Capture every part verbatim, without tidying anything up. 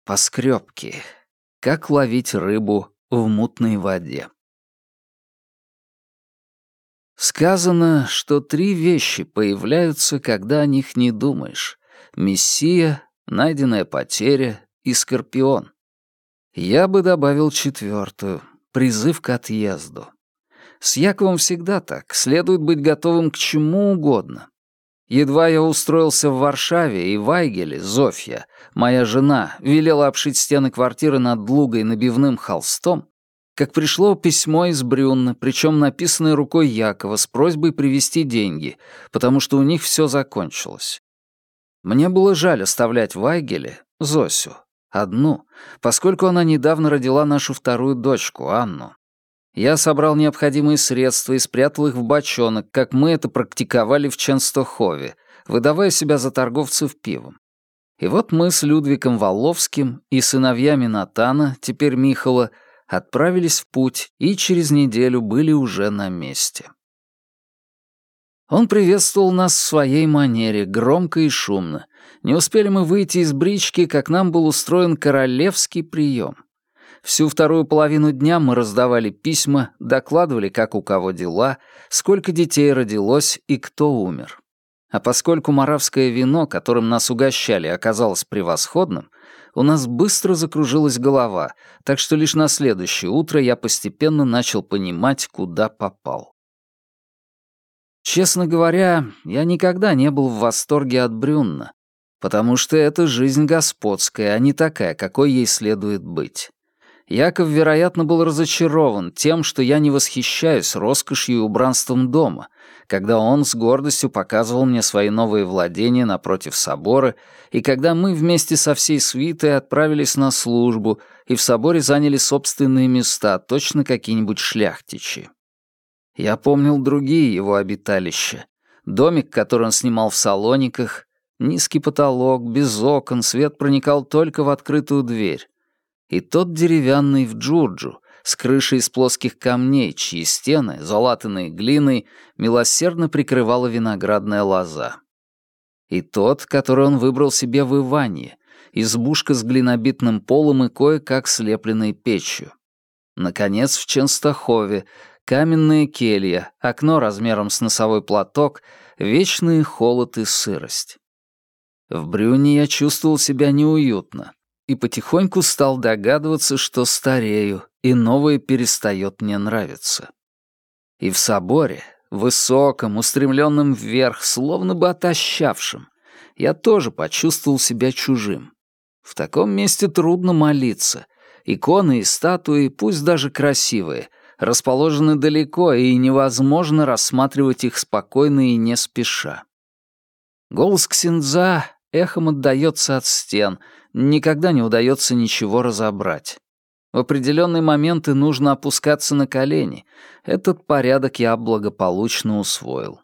Поскрёбки. Как ловить рыбу в мутной воде. Сказано, что три вещи появляются, когда о них не думаешь. Мессия, найденная потеря и скорпион. Я бы добавил четвертую — призыв к отъезду. С Яковом всегда так, следует быть готовым к чему угодно. Едва я устроился в Варшаве, и Вайгеле, Зофья, моя жена, велела обшить стены квартиры над Лугой набивным холстом, как пришло письмо из Брюнна, причем написанное рукой Якова с просьбой привезти деньги, потому что у них все закончилось. Мне было жаль оставлять Вайгеле, Зосю, одну, поскольку она недавно родила нашу вторую дочку, Анну. Я собрал необходимые средства и спрятал их в бочонок, как мы это практиковали в Ченстохове, выдавая себя за торговцев пивом. И вот мы с Людвиком Валловским и сыновьями Натана, теперь Михала, отправились в путь и через неделю были уже на месте. Он приветствовал нас в своей манере, громко и шумно. Не успели мы выйти из брички, как нам был устроен королевский прием. Всю вторую половину дня мы раздавали письма, докладывали, как у кого дела, сколько детей родилось и кто умер. А поскольку маравское вино, которым нас угощали, оказалось превосходным, у нас быстро закружилась голова, так что лишь на следующее утро я постепенно начал понимать, куда попал. Честно говоря, я никогда не был в восторге от Брюнна, потому что это жизнь господская, а не такая, какой ей следует быть. Яков, вероятно, был разочарован тем, что я не восхищаюсь роскошью и убранством дома, когда он с гордостью показывал мне свои новые владения напротив собора, и когда мы вместе со всей свитой отправились на службу и в соборе заняли собственные места, точно какие-нибудь шляхтичи. Я помнил другие его обиталища. Домик, который он снимал в Салониках, низкий потолок, без окон, свет проникал только в открытую дверь. И тот деревянный в Джурджу, с крышей из плоских камней, чьи стены, залатанные глиной, милосердно прикрывала виноградная лоза. И тот, который он выбрал себе в Иванье, избушка с глинобитным полом и кое-как слепленной печью. Наконец, в Ченстохове, каменная келья, окно размером с носовой платок, вечный холод и сырость. В Брюнне я чувствовал себя неуютно и потихоньку стал догадываться, что старею, и новое перестает мне нравиться. И в соборе, высоком, устремленном вверх, словно бы отощавшем, я тоже почувствовал себя чужим. В таком месте трудно молиться. Иконы и статуи, пусть даже красивые, расположены далеко, и невозможно рассматривать их спокойно и не спеша. Голос ксяндза эхом отдаётся от стен, никогда не удается ничего разобрать. В определенные моменты нужно опускаться на колени. Этот порядок я благополучно усвоил.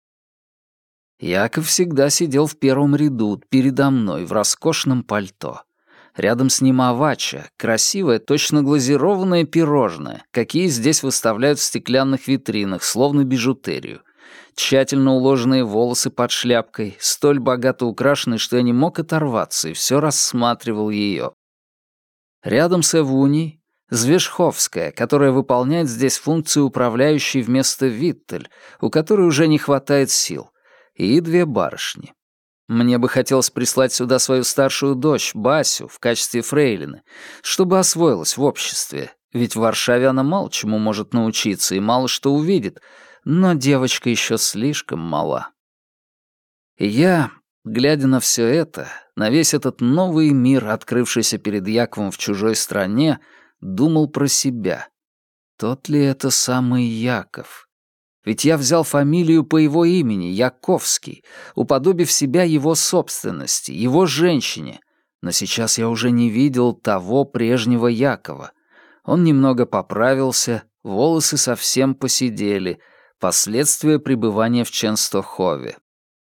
Яков всегда сидел в первом ряду, передо мной, в роскошном пальто. Рядом с ним авача, красивое, точно глазированное пирожное, какие здесь выставляют в стеклянных витринах, словно бижутерию. Тщательно уложенные волосы под шляпкой, столь богато украшенные, что я не мог оторваться, и все рассматривал ее. Рядом с Эвуней Звешховская, которая выполняет здесь функцию управляющей вместо Виттель, у которой уже не хватает сил, и две барышни. Мне бы хотелось прислать сюда свою старшую дочь, Басю, в качестве фрейлины, чтобы освоилась в обществе, ведь в Варшаве она мало чему может научиться и мало что увидит, но девочка еще слишком мала. И я, глядя на все это, на весь этот новый мир, открывшийся перед Яковом в чужой стране, думал про себя. Тот ли это самый Яков? Ведь я взял фамилию по его имени, Яковский, уподобив себя его собственности, его женщине, но сейчас я уже не видел того прежнего Якова. Он немного поправился, волосы совсем поседели, последствия пребывания в Ченстохове.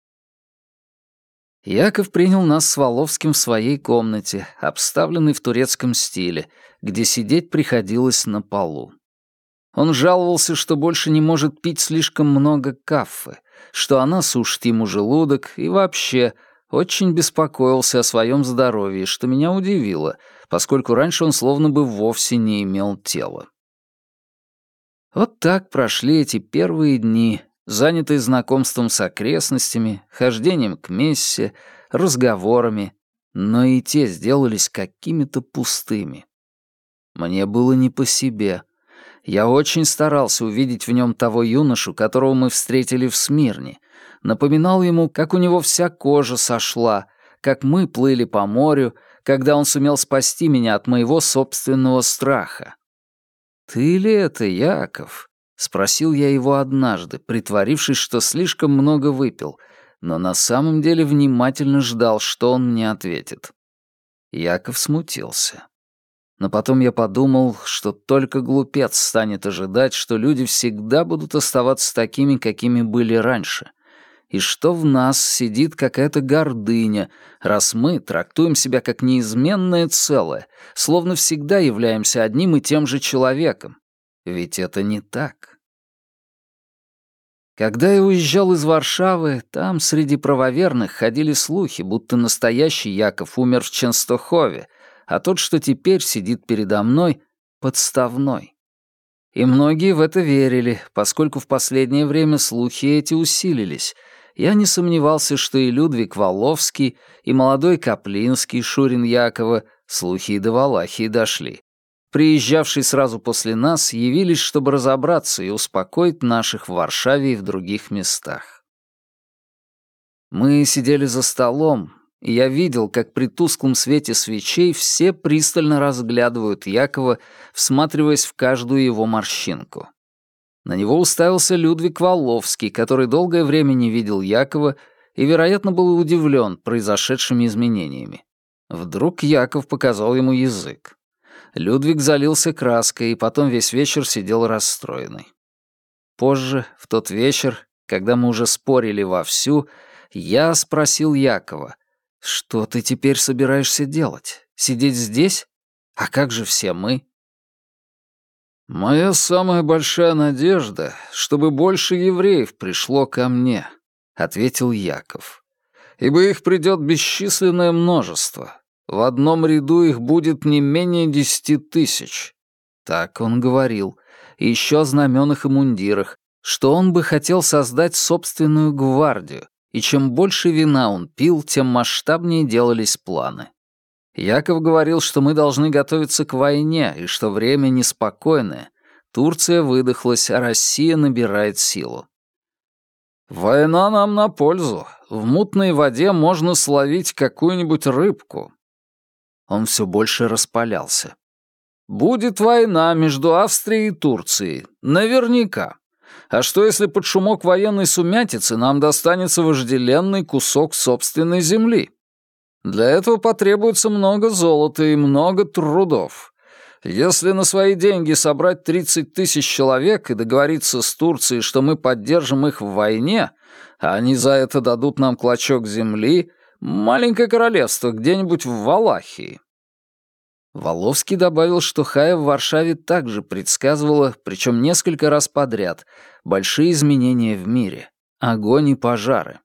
Яков принял нас с Валовским в своей комнате, обставленной в турецком стиле, где сидеть приходилось на полу. Он жаловался, что больше не может пить слишком много кафе, что она сушит ему желудок, и вообще очень беспокоился о своем здоровье, что меня удивило, поскольку раньше он словно бы вовсе не имел тела. Вот так прошли эти первые дни, занятые знакомством с окрестностями, хождением к мессе, разговорами, но и те сделались какими-то пустыми. Мне было не по себе. Я очень старался увидеть в нем того юношу, которого мы встретили в Смирне. Напоминал ему, как у него вся кожа сошла, как мы плыли по морю, когда он сумел спасти меня от моего собственного страха. «Ты ли это, Яков?» — спросил я его однажды, притворившись, что слишком много выпил, но на самом деле внимательно ждал, что он мне ответит. Яков смутился. Но потом я подумал, что только глупец станет ожидать, что люди всегда будут оставаться такими, какими были раньше, и что в нас сидит какая-то гордыня, раз мы трактуем себя как неизменное целое, словно всегда являемся одним и тем же человеком. Ведь это не так. Когда я уезжал из Варшавы, там среди правоверных ходили слухи, будто настоящий Яков умер в Ченстохове, а тот, что теперь сидит передо мной, подставной. И многие в это верили, поскольку в последнее время слухи эти усилились. Я не сомневался, что и Людвиг Валловский, и молодой Каплинский, Шурин Якова, слухи и до Валахии дошли. Приезжавшие сразу после нас явились, чтобы разобраться и успокоить наших в Варшаве и в других местах. Мы сидели за столом, и я видел, как при тусклом свете свечей все пристально разглядывают Якова, всматриваясь в каждую его морщинку. На него уставился Людвиг Валловский, который долгое время не видел Якова и, вероятно, был удивлен произошедшими изменениями. Вдруг Яков показал ему язык. Людвиг залился краской и потом весь вечер сидел расстроенный. Позже, в тот вечер, когда мы уже спорили вовсю, я спросил Якова: «Что ты теперь собираешься делать? Сидеть здесь? А как же все мы?» «Моя самая большая надежда, чтобы больше евреев пришло ко мне», — ответил Яков. «Ибо их придет бесчисленное множество. В одном ряду их будет не менее десяти тысяч». Так он говорил. И еще о знаменах и мундирах, что он бы хотел создать собственную гвардию, и чем больше вина он пил, тем масштабнее делались планы. Яков говорил, что мы должны готовиться к войне, и что время неспокойное. Турция выдохлась, а Россия набирает силу. «Война нам на пользу. В мутной воде можно словить какую-нибудь рыбку». Он все больше распалялся. «Будет война между Австрией и Турцией. Наверняка. А что, если под шумок военной сумятицы нам достанется вожделенный кусок собственной земли? Для этого потребуется много золота и много трудов. Если на свои деньги собрать тридцать тысяч человек и договориться с Турцией, что мы поддержим их в войне, а они за это дадут нам клочок земли, маленькое королевство где-нибудь в Валахии». Валловский добавил, что Хая в Варшаве также предсказывала, причем несколько раз подряд, большие изменения в мире, огонь и пожары.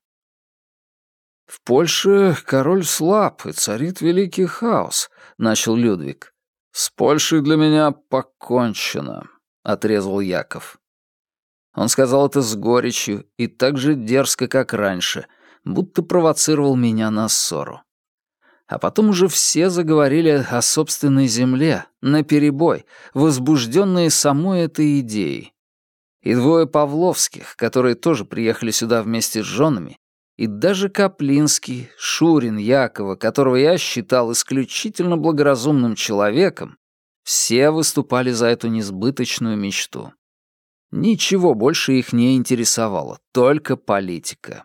«В Польше король слаб, и царит великий хаос», — начал Людвиг. «С Польшей для меня покончено», — отрезал Яков. Он сказал это с горечью и так же дерзко, как раньше, будто провоцировал меня на ссору. А потом уже все заговорили о собственной земле, наперебой, возбужденные самой этой идеей. И двое Павловских, которые тоже приехали сюда вместе с женами, и даже Каплинский, Шурин Якова, которого я считал исключительно благоразумным человеком, все выступали за эту несбыточную мечту. Ничего больше их не интересовало, только политика.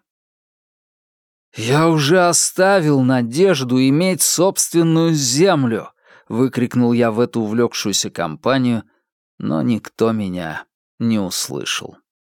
«Я уже оставил надежду иметь собственную землю!» — выкрикнул я в эту увлекшуюся компанию, но никто меня не услышал.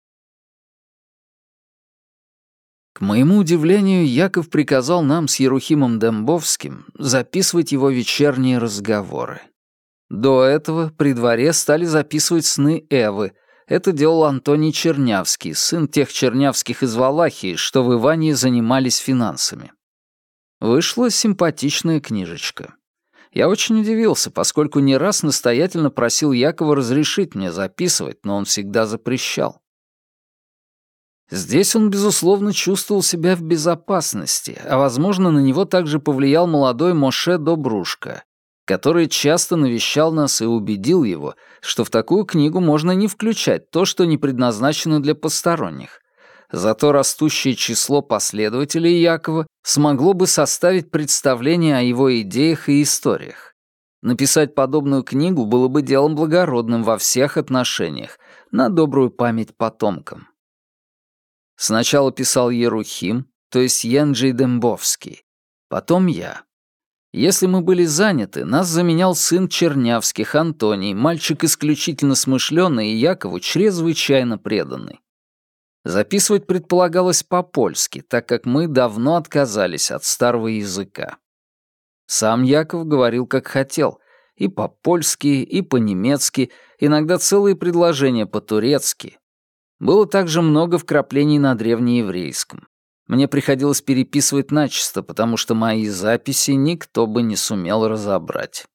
К моему удивлению, Яков приказал нам с Ерухимом Дембовским записывать его вечерние разговоры. До этого при дворе стали записывать сны Эвы. Это делал Антоний Чернявский, сын тех Чернявских из Валахии, что в Ивании занимались финансами. Вышла симпатичная книжечка. Я очень удивился, поскольку не раз настоятельно просил Якова разрешить мне записывать, но он всегда запрещал. Здесь он, безусловно, чувствовал себя в безопасности, а, возможно, на него также повлиял молодой Моше Добрушка, который часто навещал нас и убедил его, что в такую книгу можно не включать то, что не предназначено для посторонних. Зато растущее число последователей Якова смогло бы составить представление о его идеях и историях. Написать подобную книгу было бы делом благородным во всех отношениях, на добрую память потомкам. Сначала писал Ерухим, то есть Янджей Дембовский, потом я. Если мы были заняты, нас заменял сын Чернявских, Антоний, мальчик исключительно смышленый и Якову чрезвычайно преданный. Записывать предполагалось по-польски, так как мы давно отказались от старого языка. Сам Яков говорил как хотел, и по-польски, и по-немецки, иногда целые предложения по-турецки. Было также много вкраплений на древнееврейском. Мне приходилось переписывать начисто, потому что мои записи никто бы не сумел разобрать.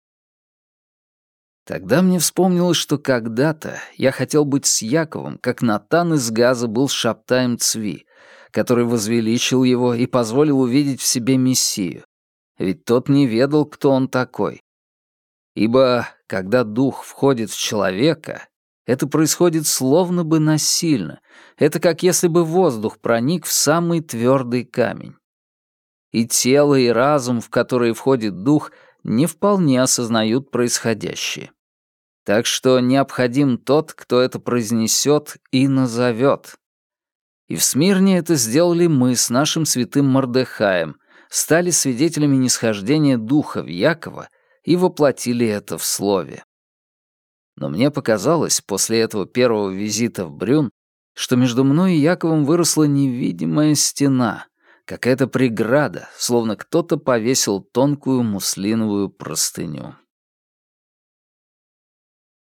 Тогда мне вспомнилось, что когда-то я хотел быть с Яковом, как Натан из Газа был с Шабтаем Цви, который возвеличил его и позволил увидеть в себе Мессию, ведь тот не ведал, кто он такой. Ибо когда дух входит в человека, это происходит словно бы насильно, это как если бы воздух проник в самый твердый камень. И тело, и разум, в которые входит дух, не вполне осознают происходящее. Так что необходим тот, кто это произнесет и назовет. И в Смирне это сделали мы с нашим святым Мордехаем, стали свидетелями нисхождения духа в Якова и воплотили это в слове. Но мне показалось после этого первого визита в Брюн, что между мной и Яковом выросла невидимая стена, какая-то преграда, словно кто-то повесил тонкую муслиновую простыню.